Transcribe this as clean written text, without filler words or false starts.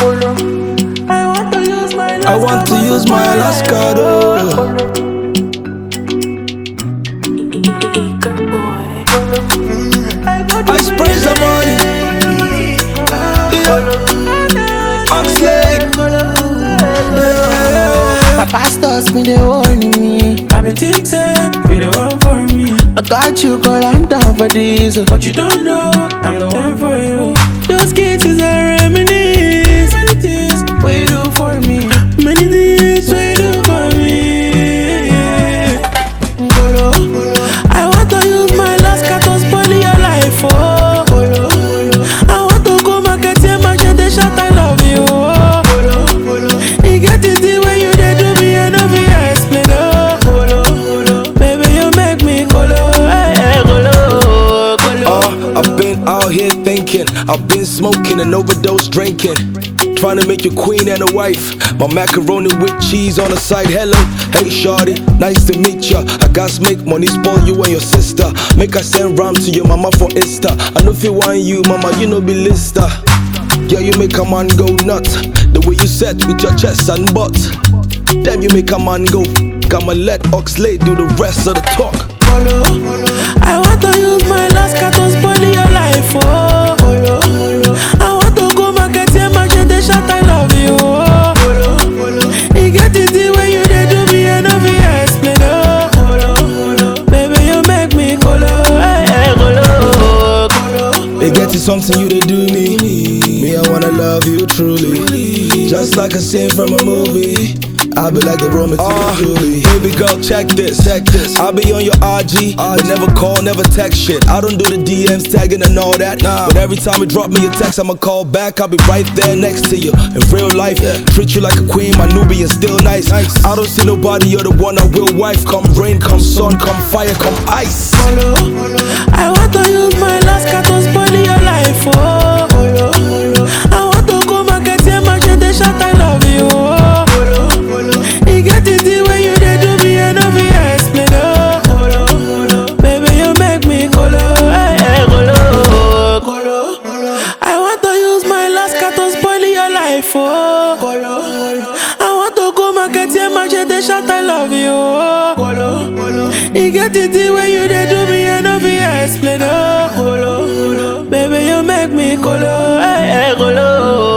I want to use my Alaska though. I spray some money. Oxlade. My pastors been they warning me. I've been texting, you the one for me. I got you, girl, I'm down for this. But you don't know, I'm the one for you. Those cases are reminisce. Many things, what you do for me. Many things What you do for me. I want to use my last cat to spoil your life, oh. I want to go market here, my they shot, I love you, oh. You get it the way you did do me, and I'll be explain, oh. Baby, you make me colo, I've been out here thinking, I've been smoking and overdose drinking, trying to make you queen and a wife. My macaroni with cheese on the side. Hello, hey shawty, nice to meet ya. I got make money spoil you and your sister. Make I send rhyme to your mama for Insta. I know if you want you, mama, you know be lister. Yeah, you make a man go nuts. The way you set with your chest and butt. Damn, you make a man go. I'ma let Oxlade do the rest of the talk. I want to use my last cat to spoil your life, oh. I want to go market here, my they shot, I love you, oh. You get it the way you did do me, and I'll be explain, oh. Baby, you make me colo, It gets you something you to do me. Me, I wanna love you truly. Just like a scene from a movie. I'll be like the Roman to the Julie. Baby girl, check this. I'll be on your RG, but never call, never text shit. I don't do the DMs, tagging and all that. But every time you drop me a text, I'ma call back. I'll be right there next to you. In real life, treat you like a queen, my Nubian still nice. I don't see nobody, you're the one I will wife. Come rain, come sun, come fire, come ice. I want to use my last cat to spoil your life, oh. I want to go market here, my they shot, I love you, oh. You get it the way you did do me, and I'll be explain, oh. Baby, you make me colo, I want to use my last cat to spoil your life, oh. I want to go market here, my they shot, I love you, oh. You get it the way you did do me, and I'll be explain, oh. Baby, you make me colo,